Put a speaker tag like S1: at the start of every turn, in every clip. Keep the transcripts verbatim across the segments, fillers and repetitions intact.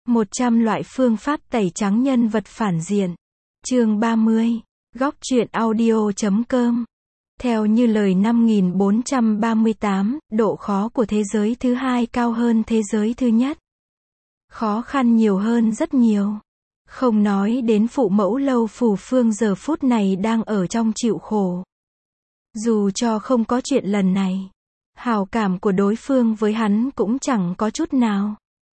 S1: một trăm loại phương pháp tẩy trắng nhân vật phản diện. Chương ba mươi. Góc truyện audio chấm com. Theo như lời năm nghìn bốn trăm ba mươi tám, độ khó của thế giới thứ hai cao hơn thế giới thứ nhất. Khó khăn nhiều hơn rất nhiều. Không nói đến phụ mẫu Lâu Phù Phương giờ phút này đang ở trong chịu khổ. Dù cho không có chuyện lần này, hào cảm của đối phương với hắn cũng chẳng có chút nào.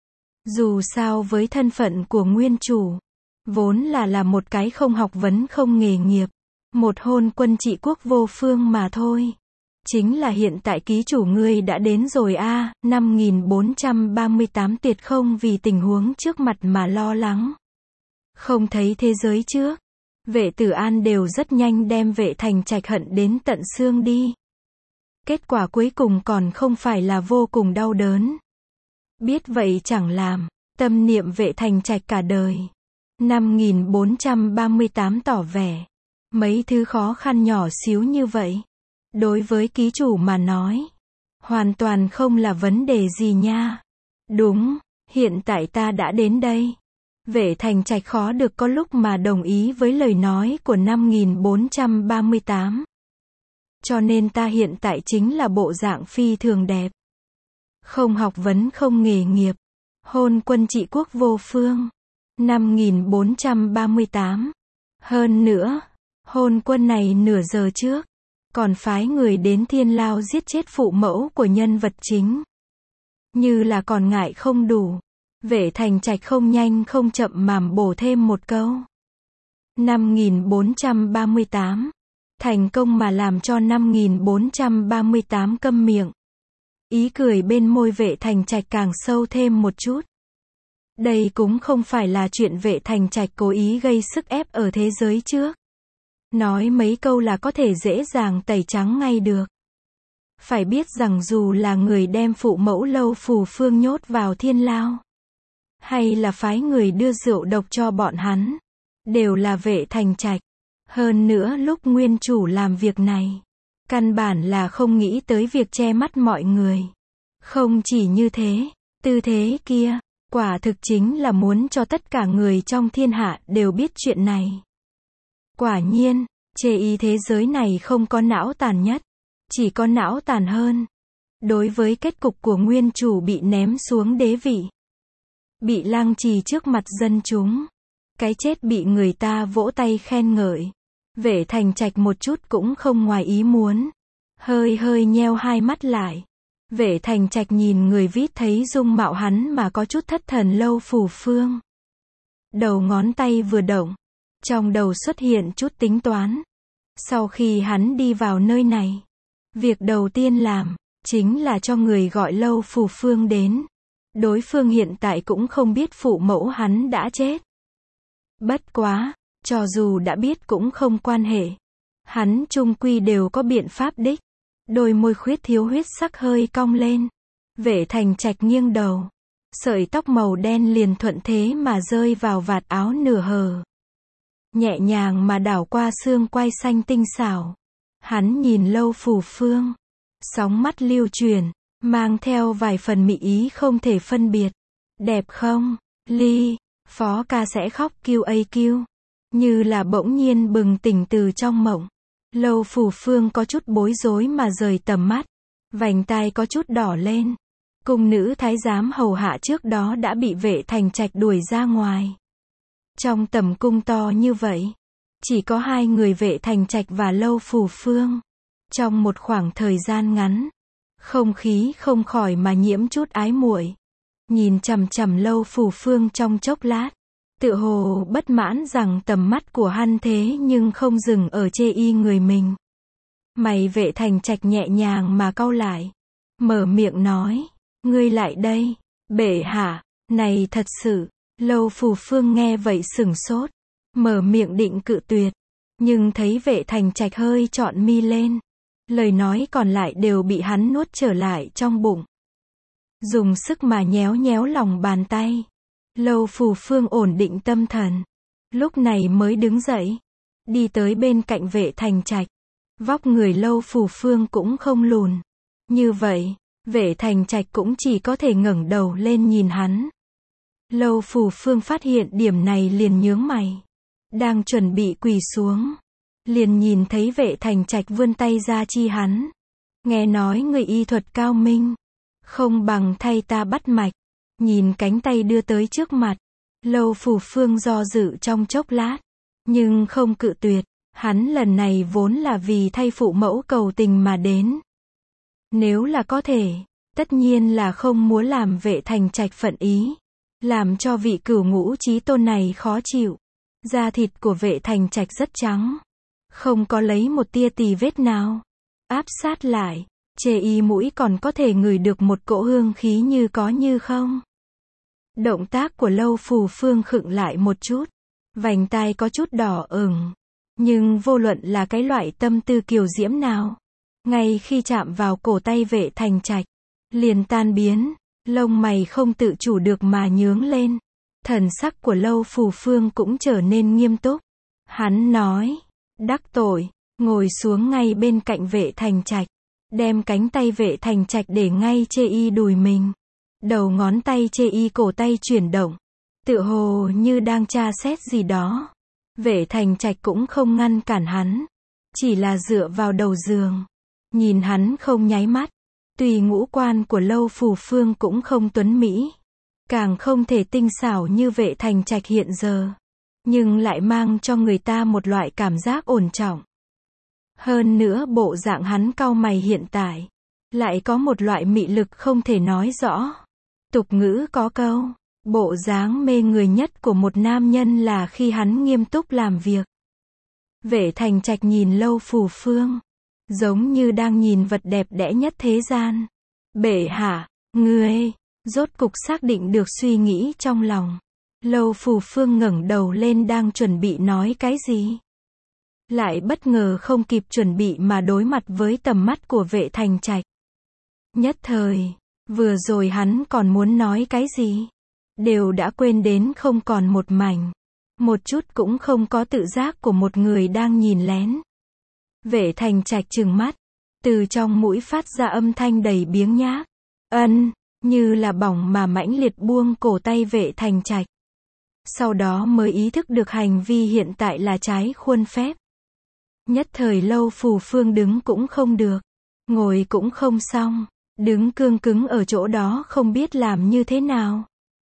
S1: Dù sao với thân phận của nguyên chủ, vốn là là một cái không học vấn không nghề nghiệp, một hôn quân trị quốc vô phương mà thôi. Chính là hiện tại ký chủ ngươi đã đến rồi a, à, năm nghìn bốn trăm ba mươi tám tuyệt không vì tình huống trước mặt mà lo lắng. Không thấy thế giới trước, Vệ Tử An đều rất nhanh đem Vệ Thành Trạch hận đến tận xương đi. Kết quả cuối cùng còn không phải là vô cùng đau đớn. Biết vậy chẳng làm, tâm niệm Vệ Thành Trạch cả đời. năm nghìn bốn trăm ba mươi tám tỏ vẻ, mấy thứ khó khăn nhỏ xíu như vậy, đối với ký chủ mà nói, hoàn toàn không là vấn đề gì nha. Đúng, hiện tại ta đã đến đây. Vệ Thành Trạch khó được có lúc mà đồng ý với lời nói của năm nghìn bốn trăm ba mươi tám. Cho nên ta hiện tại chính là bộ dạng phi thường đẹp. Không học vấn không nghề nghiệp. Hôn quân trị quốc vô phương. năm nghìn bốn trăm ba mươi tám. Hơn nữa, hôn quân này nửa giờ trước, còn phái người đến Thiên Lao giết chết phụ mẫu của nhân vật chính. Như là còn ngại không đủ. Vệ Thành Trạch không nhanh không chậm mảm bổ thêm một câu. năm nghìn bốn trăm ba mươi tám. Thành công mà làm cho năm nghìn bốn trăm ba mươi tám câm miệng. Ý cười bên môi Vệ Thành Trạch càng sâu thêm một chút. Đây cũng không phải là chuyện Vệ Thành Trạch cố ý gây sức ép ở thế giới trước. Nói mấy câu là có thể dễ dàng tẩy trắng ngay được. Phải biết rằng dù là người đem phụ mẫu Lâu Phù Phương nhốt vào Thiên Lao, hay là phái người đưa rượu độc cho bọn hắn, đều là Vệ Thành Trạch. Hơn nữa lúc nguyên chủ làm việc này, căn bản là không nghĩ tới việc che mắt mọi người. Không chỉ như thế, tư thế kia, quả thực chính là muốn cho tất cả người trong thiên hạ đều biết chuyện này. Quả nhiên, chê y thế giới này không có não tàn nhất, chỉ có não tàn hơn. Đối với kết cục của nguyên chủ bị ném xuống đế vị, bị lăng trì trước mặt dân chúng, cái chết bị người ta vỗ tay khen ngợi, Vệ Thành Trạch một chút cũng không ngoài ý muốn. Hơi hơi nheo hai mắt lại. Vệ Thành Trạch nhìn người vít thấy dung mạo hắn mà có chút thất thần Lâu Phù Phương. Đầu ngón tay vừa động, trong đầu xuất hiện chút tính toán. Sau khi hắn đi vào nơi này, việc đầu tiên làm, chính là cho người gọi Lâu Phù Phương đến. Đối phương hiện tại cũng không biết phụ mẫu hắn đã chết. Bất quá, cho dù đã biết cũng không quan hệ. Hắn chung quy đều có biện pháp đích. Đôi môi khuyết thiếu huyết sắc hơi cong lên. Vệ Thành Trạch nghiêng đầu. Sợi tóc màu đen liền thuận thế mà rơi vào vạt áo nửa hở. Nhẹ nhàng mà đảo qua xương quai xanh tinh xảo. Hắn nhìn Lâu Phù Phương. Sóng mắt lưu truyền, mang theo vài phần mị ý không thể phân biệt. Đẹp không? Ly, phó ca sẽ khóc kêu a kêu. Như là bỗng nhiên bừng tỉnh từ trong mộng. Lâu Phù Phương có chút bối rối mà rời tầm mắt. Vành tai có chút đỏ lên. Cung nữ thái giám hầu hạ trước đó đã bị Vệ Thành Trạch đuổi ra ngoài. Trong tầm cung to như vậy, chỉ có hai người Vệ Thành Trạch và Lâu Phù Phương. Trong một khoảng thời gian ngắn, không khí không khỏi mà nhiễm chút ái muội. Nhìn chằm chằm Lâu Phù Phương trong chốc lát, tự hồ bất mãn rằng tầm mắt của hắn thế nhưng không dừng ở chê y người mình. Mày Vệ Thành Trạch nhẹ nhàng mà cau lại, mở miệng nói, ngươi lại đây, bệ hạ, này thật sự. Lâu Phù Phương nghe vậy sửng sốt, mở miệng định cự tuyệt, nhưng thấy Vệ Thành Trạch hơi trọn mi lên, lời nói còn lại đều bị hắn nuốt trở lại trong bụng. Dùng sức mà nhéo nhéo lòng bàn tay. Lâu Phù Phương ổn định tâm thần, lúc này mới đứng dậy, đi tới bên cạnh Vệ Thành Trạch. Vóc người Lâu Phù Phương cũng không lùn. Như vậy, Vệ Thành Trạch cũng chỉ có thể ngẩng đầu lên nhìn hắn. Lâu Phù Phương phát hiện điểm này liền nhướng mày. Đang chuẩn bị quỳ xuống. Liền nhìn thấy Vệ Thành Trạch vươn tay ra chi hắn. Nghe nói người y thuật cao minh. Không bằng thay ta bắt mạch. Nhìn cánh tay đưa tới trước mặt. Lâu Phù Phương do dự trong chốc lát. Nhưng không cự tuyệt. Hắn lần này vốn là vì thay phụ mẫu cầu tình mà đến. Nếu là có thể, tất nhiên là không muốn làm Vệ Thành Trạch phận ý. Làm cho vị cửu ngũ chí tôn này khó chịu. Da thịt của Vệ Thành Trạch rất trắng. Không có lấy một tia tì vết nào. Áp sát lại, chê y mũi còn có thể ngửi được một cỗ hương khí như có như không. Động tác của Lâu Phù Phương khựng lại một chút. Vành tai có chút đỏ ửng. Nhưng vô luận là cái loại tâm tư kiều diễm nào. Ngay khi chạm vào cổ tay Vệ Thành Trạch. Liền tan biến. Lông mày không tự chủ được mà nhướng lên. Thần sắc của Lâu Phù Phương cũng trở nên nghiêm túc. Hắn nói. Đắc tội. Ngồi xuống ngay bên cạnh Vệ Thành Trạch. Đem cánh tay Vệ Thành Trạch để ngay chê y đùi mình. Đầu ngón tay chê y cổ tay chuyển động. Tựa hồ như đang tra xét gì đó. Vệ Thành Trạch cũng không ngăn cản hắn. Chỉ là dựa vào đầu giường. Nhìn hắn không nháy mắt. Tùy ngũ quan của Lâu Phù Phương cũng không tuấn mỹ. Càng không thể tinh xảo như Vệ Thành Trạch hiện giờ. Nhưng lại mang cho người ta một loại cảm giác ổn trọng. Hơn nữa bộ dạng hắn cau mày hiện tại. Lại có một loại mị lực không thể nói rõ. Tục ngữ có câu. Bộ dáng mê người nhất của một nam nhân là khi hắn nghiêm túc làm việc. Vệ Thành Trạch nhìn Lâu Phù Phương. Giống như đang nhìn vật đẹp đẽ nhất thế gian. Bệ hạ, ngươi, rốt cục xác định được suy nghĩ trong lòng. Lâu Phù Phương ngẩng đầu lên đang chuẩn bị nói cái gì. Lại bất ngờ không kịp chuẩn bị mà đối mặt với tầm mắt của Vệ Thành Trạch. Nhất thời, vừa rồi hắn còn muốn nói cái gì. Đều đã quên đến không còn một mảnh. Một chút cũng không có tự giác của một người đang nhìn lén. Vệ Thành Trạch trừng mắt. Từ trong mũi phát ra âm thanh đầy biếng nhác. Ân, như là bỏng mà mãnh liệt buông cổ tay Vệ Thành Trạch. Sau đó mới ý thức được hành vi hiện tại là trái khuôn phép. Nhất thời Lâu Phù Phương đứng cũng không được. Ngồi cũng không xong. Đứng cương cứng ở chỗ đó không biết làm như thế nào.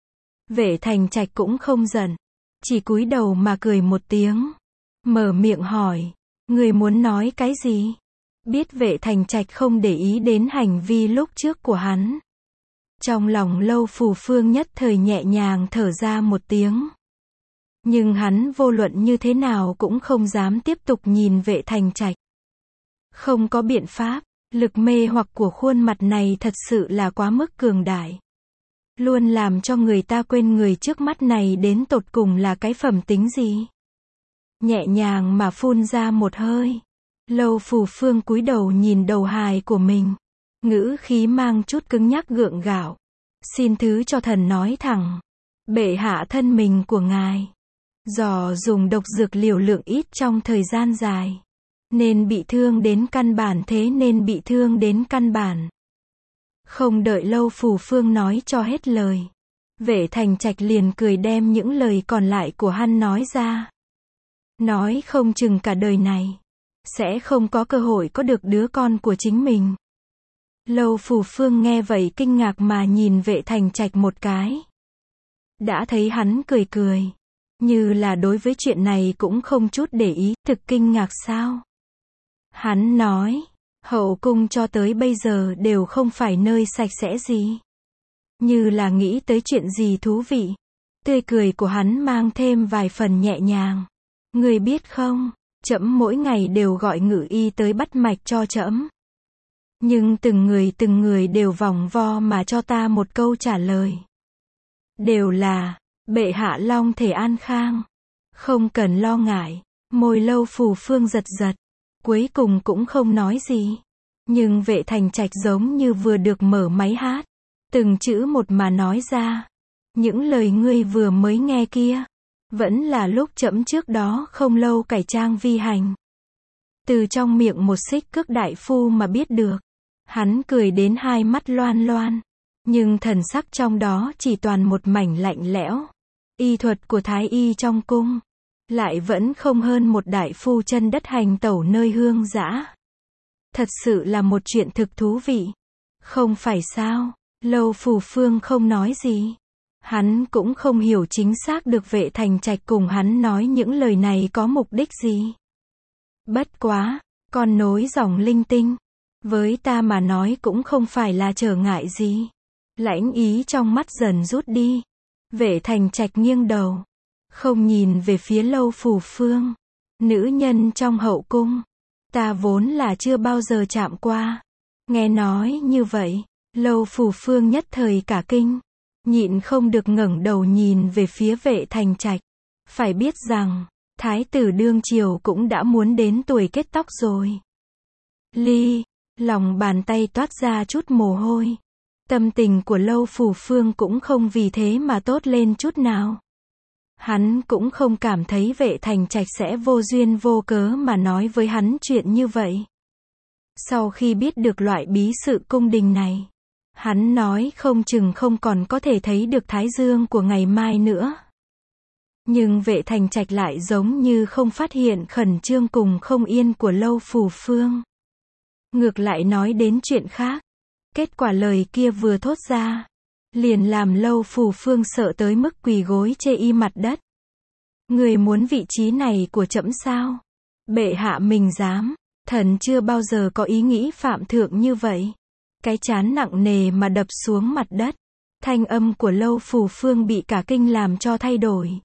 S1: Vệ Thành Trạch cũng không giận. Chỉ cúi đầu mà cười một tiếng. Mở miệng hỏi. Người muốn nói cái gì? Biết Vệ Thành Trạch không để ý đến hành vi lúc trước của hắn. Trong lòng Lâu Phù Phương nhất thời nhẹ nhàng thở ra một tiếng. Nhưng hắn vô luận như thế nào cũng không dám tiếp tục nhìn Vệ Thành Trạch. Không có biện pháp, lực mê hoặc của khuôn mặt này thật sự là quá mức cường đại. Luôn làm cho người ta quên người trước mắt này đến tột cùng là cái phẩm tính gì. Nhẹ nhàng mà phun ra một hơi. Lâu Phù Phương cúi đầu nhìn đầu hài của mình. Ngữ khí mang chút cứng nhắc gượng gạo. Xin thứ cho thần nói thẳng. Bệ hạ thân mình của ngài. Do dùng độc dược liều lượng ít trong thời gian dài. Nên bị thương đến căn bản thế nên bị thương đến căn bản. Không đợi Lâu Phù Phương nói cho hết lời. Vệ Thành Trạch liền cười đem những lời còn lại của hắn nói ra. Nói không chừng cả đời này. Sẽ không có cơ hội có được đứa con của chính mình. Lâu Phù Phương nghe vậy kinh ngạc mà nhìn Vệ Thành Trạch một cái. Đã thấy hắn cười cười. Như là đối với chuyện này cũng không chút để ý, thực kinh ngạc sao. Hắn nói, hậu cung cho tới bây giờ đều không phải nơi sạch sẽ gì. Như là nghĩ tới chuyện gì thú vị. Tươi cười của hắn mang thêm vài phần nhẹ nhàng. Người biết không, trẫm mỗi ngày đều gọi ngự y tới bắt mạch cho trẫm. Nhưng từng người từng người đều vòng vo mà cho ta một câu trả lời. Đều là, bệ hạ long thể an khang. Không cần lo ngại. Môi Lâu Phù Phương giật giật. Cuối cùng cũng không nói gì. Nhưng Vệ Thành Trạch giống như vừa được mở máy hát. Từng chữ một mà nói ra. Những lời ngươi vừa mới nghe kia. Vẫn là lúc trẫm trước đó không lâu cải trang vi hành. Từ trong miệng một xích cước đại phu mà biết được. Hắn cười đến hai mắt loan loan. Nhưng thần sắc trong đó chỉ toàn một mảnh lạnh lẽo. Y thuật của thái y trong cung lại vẫn không hơn một đại phu chân đất hành tẩu nơi hương dã. Thật sự là một chuyện thực thú vị. Không phải sao? Lâu Phù Phương không nói gì. Hắn cũng không hiểu chính xác được Vệ Thành Trạch cùng hắn nói những lời này có mục đích gì. Bất quá, con nối dòng linh tinh. Với ta mà nói cũng không phải là trở ngại gì. Lãnh ý trong mắt dần rút đi. Vệ Thành Trạch nghiêng đầu. Không nhìn về phía Lâu Phù Phương. Nữ nhân trong hậu cung. Ta vốn là chưa bao giờ chạm qua. Nghe nói như vậy, Lâu Phù Phương nhất thời cả kinh. Nhịn không được ngẩng đầu nhìn về phía Vệ Thành Trạch. Phải biết rằng, thái tử đương triều cũng đã muốn đến tuổi kết tóc rồi. Ly, lòng bàn tay toát ra chút mồ hôi. Tâm tình của Lâu Phù Phương cũng không vì thế mà tốt lên chút nào. Hắn cũng không cảm thấy Vệ Thành Trạch sẽ vô duyên vô cớ mà nói với hắn chuyện như vậy. Sau khi biết được loại bí sự cung đình này, hắn nói không chừng không còn có thể thấy được thái dương của ngày mai nữa. Nhưng Vệ Thành Trạch lại giống như không phát hiện khẩn trương cùng không yên của Lâu Phù Phương. Ngược lại nói đến chuyện khác. Kết quả lời kia vừa thốt ra, liền làm Lâu Phù Phương sợ tới mức quỳ gối chê y mặt đất. Người muốn vị trí này của trẫm sao? Bệ hạ mình dám, thần chưa bao giờ có ý nghĩ phạm thượng như vậy. Cái trán nặng nề mà đập xuống mặt đất. Thanh âm của Lâu Phù Phương bị cả kinh làm cho thay đổi.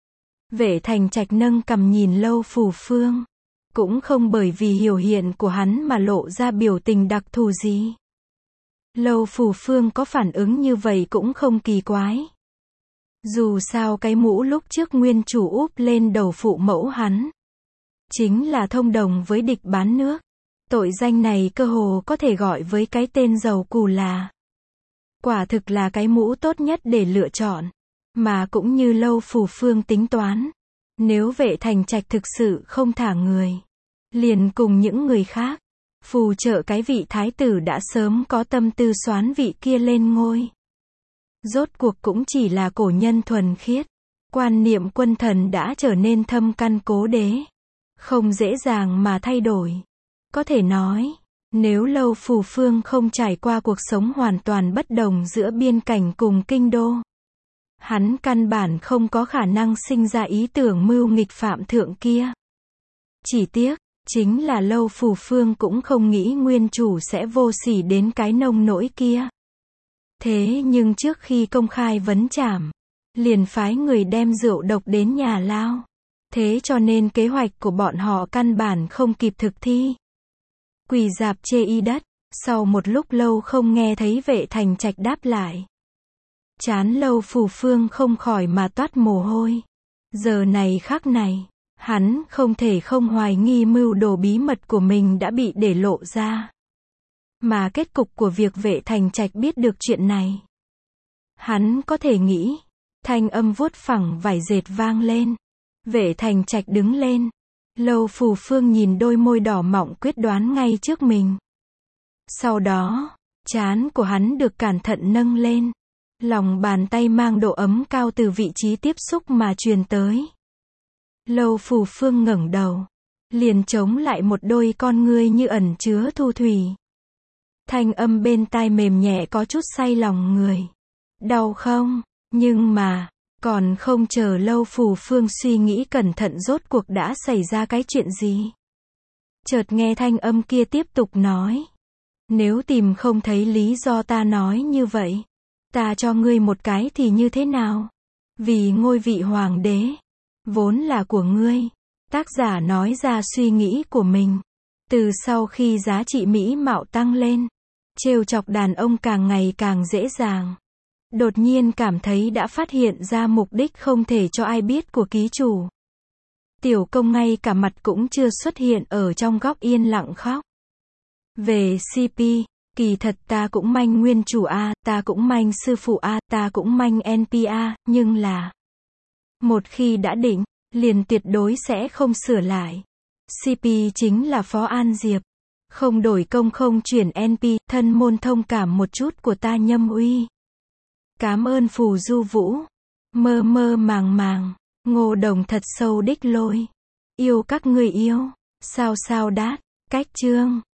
S1: Vệ Thành Trạch nâng cằm nhìn Lâu Phù Phương. Cũng không bởi vì hiểu hiện của hắn mà lộ ra biểu tình đặc thù gì. Lâu Phù Phương có phản ứng như vậy cũng không kỳ quái. Dù sao cái mũ lúc trước nguyên chủ úp lên đầu phụ mẫu hắn, chính là thông đồng với địch bán nước. Tội danh này cơ hồ có thể gọi với cái tên giàu cù là. Quả thực là cái mũ tốt nhất để lựa chọn. Mà cũng như Lâu Phù Phương tính toán. Nếu Vệ Thành Trạch thực sự không thả người, liền cùng những người khác phù trợ cái vị thái tử đã sớm có tâm tư soán vị kia lên ngôi. Rốt cuộc cũng chỉ là cổ nhân thuần khiết. Quan niệm quân thần đã trở nên thâm căn cố đế. Không dễ dàng mà thay đổi. Có thể nói, nếu Lâu Phù Phương không trải qua cuộc sống hoàn toàn bất đồng giữa biên cảnh cùng kinh đô, hắn căn bản không có khả năng sinh ra ý tưởng mưu nghịch phạm thượng kia. Chỉ tiếc, chính là Lâu Phù Phương cũng không nghĩ nguyên chủ sẽ vô sỉ đến cái nông nỗi kia. Thế nhưng trước khi công khai vấn trảm, liền phái người đem rượu độc đến nhà lao. Thế cho nên kế hoạch của bọn họ căn bản không kịp thực thi. Quỳ dạp chê y đất, sau một lúc lâu không nghe thấy Vệ Thành Trạch đáp lại. Chán Lâu Phù Phương không khỏi mà toát mồ hôi. Giờ này khắc này, hắn không thể không hoài nghi mưu đồ bí mật của mình đã bị để lộ ra. Mà kết cục của việc Vệ Thành Trạch biết được chuyện này, hắn có thể nghĩ. Thanh âm vuốt phẳng vải dệt vang lên. Vệ Thành Trạch đứng lên. Lâu Phù Phương nhìn đôi môi đỏ mọng quyết đoán ngay trước mình. Sau đó, trán của hắn được cẩn thận nâng lên. Lòng bàn tay mang độ ấm cao từ vị trí tiếp xúc mà truyền tới. Lâu Phù Phương ngẩng đầu, liền chống lại một đôi con ngươi như ẩn chứa thu thủy. Thanh âm bên tai mềm nhẹ có chút say lòng người. Đau không? Nhưng mà, còn không chờ Lâu Phù Phương suy nghĩ cẩn thận rốt cuộc đã xảy ra cái chuyện gì. Chợt nghe thanh âm kia tiếp tục nói. Nếu tìm không thấy lý do ta nói như vậy, ta cho ngươi một cái thì như thế nào? Vì ngôi vị hoàng đế, vốn là của ngươi. Tác giả nói ra suy nghĩ của mình. Từ sau khi giá trị mỹ mạo tăng lên, trêu chọc đàn ông càng ngày càng dễ dàng. Đột nhiên cảm thấy đã phát hiện ra mục đích không thể cho ai biết của ký chủ. Tiểu công ngay cả mặt cũng chưa xuất hiện ở trong góc yên lặng khóc. Về xê pê, kỳ thật ta cũng manh nguyên chủ A, ta cũng manh sư phụ A, ta cũng manh en pê A, nhưng là một khi đã định, liền tuyệt đối sẽ không sửa lại. xê pê chính là Phó An Diệp. Không đổi công không chuyển en pê, thân môn thông cảm một chút của ta Nhâm Uy. Cám ơn phù du vũ. Mơ mơ màng màng. Ngô Đồng thật sâu đích lôi. Yêu các người yêu. Sao sao đát. Cách chương.